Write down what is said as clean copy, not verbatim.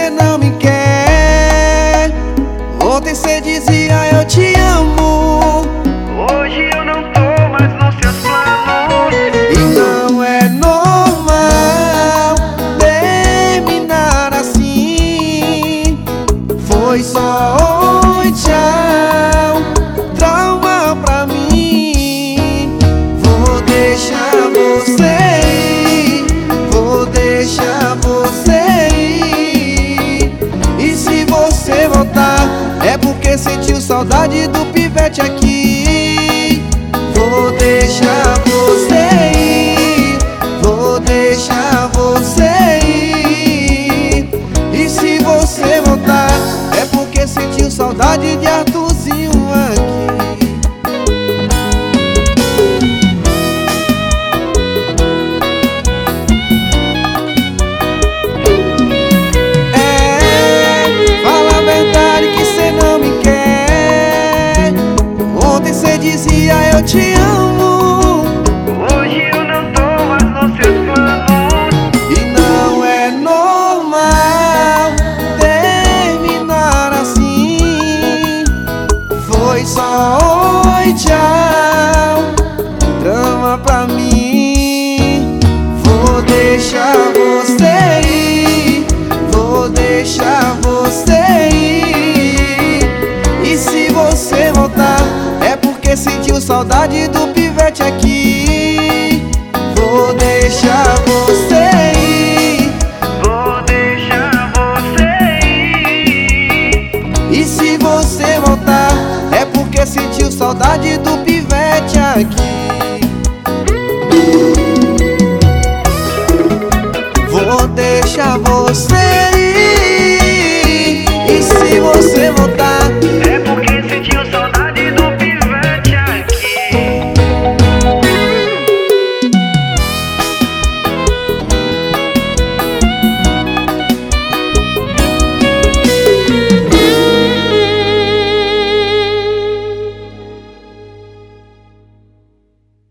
cê não me quer. Ontem cê dizia eu te amo, Hoje eu não tô mais nos seus planos. e não é normal terminar assim. Foi só oi, tchau, trauma pra mim. Vou deixar você ir, vou deixar você ir. E se você voltar, é porque sentiu saudade do pivete aqui. Vou deixar você ir, vou deixar você ir. E se você voltar, é porque sentiu saudade de Arthurzinho aqui. Fala a verdade que cê não me quer. Ontem cê dizia eu te amo, Hoje eu não tô mais nos seus planos. e não é normal terminar assim. Foi só oi, tchau, drama pra mim. Vou deixar você ir, vou deixar você ir. E se você voltar, é porque sentiu saudade do